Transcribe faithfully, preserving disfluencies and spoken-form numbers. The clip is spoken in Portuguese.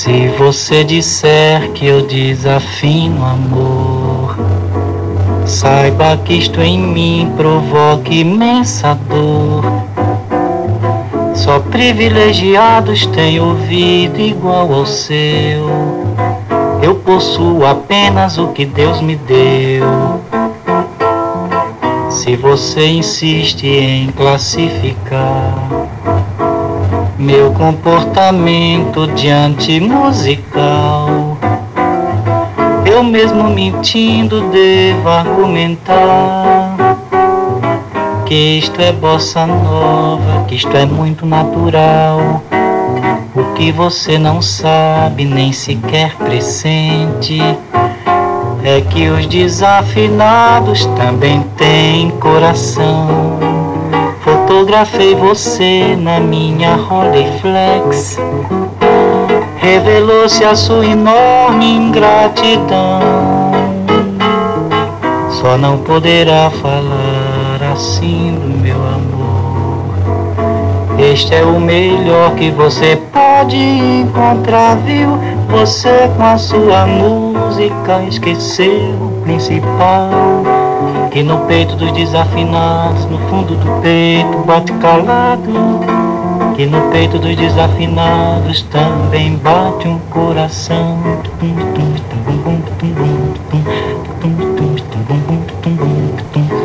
Se você disser que eu desafino amor, saiba que isto em mim provoca imensa dor. Só privilegiados têm ouvido igual ao seu. Eu possuo apenas o que Deus me deu. Se você insiste em classificar meu comportamento diante musical, eu mesmo mentindo devo argumentar que isto é bossa nova, que isto é muito natural. O que você não sabe, nem sequer pressente, é que os desafinados também têm coração. Fotografei você na minha Rolleiflex, revelou-se a sua enorme ingratidão. Só não poderá falar assim do meu amor. Este é o melhor que você pode encontrar, viu? Você com a sua música esqueceu o principal, que no peito dos desafinados, no fundo do peito bate calado, que no peito dos desafinados também bate um coração. Tum, tum, tum, tum, tum, tum, tum, tum, tum, tum, tum, tum, tum, tum.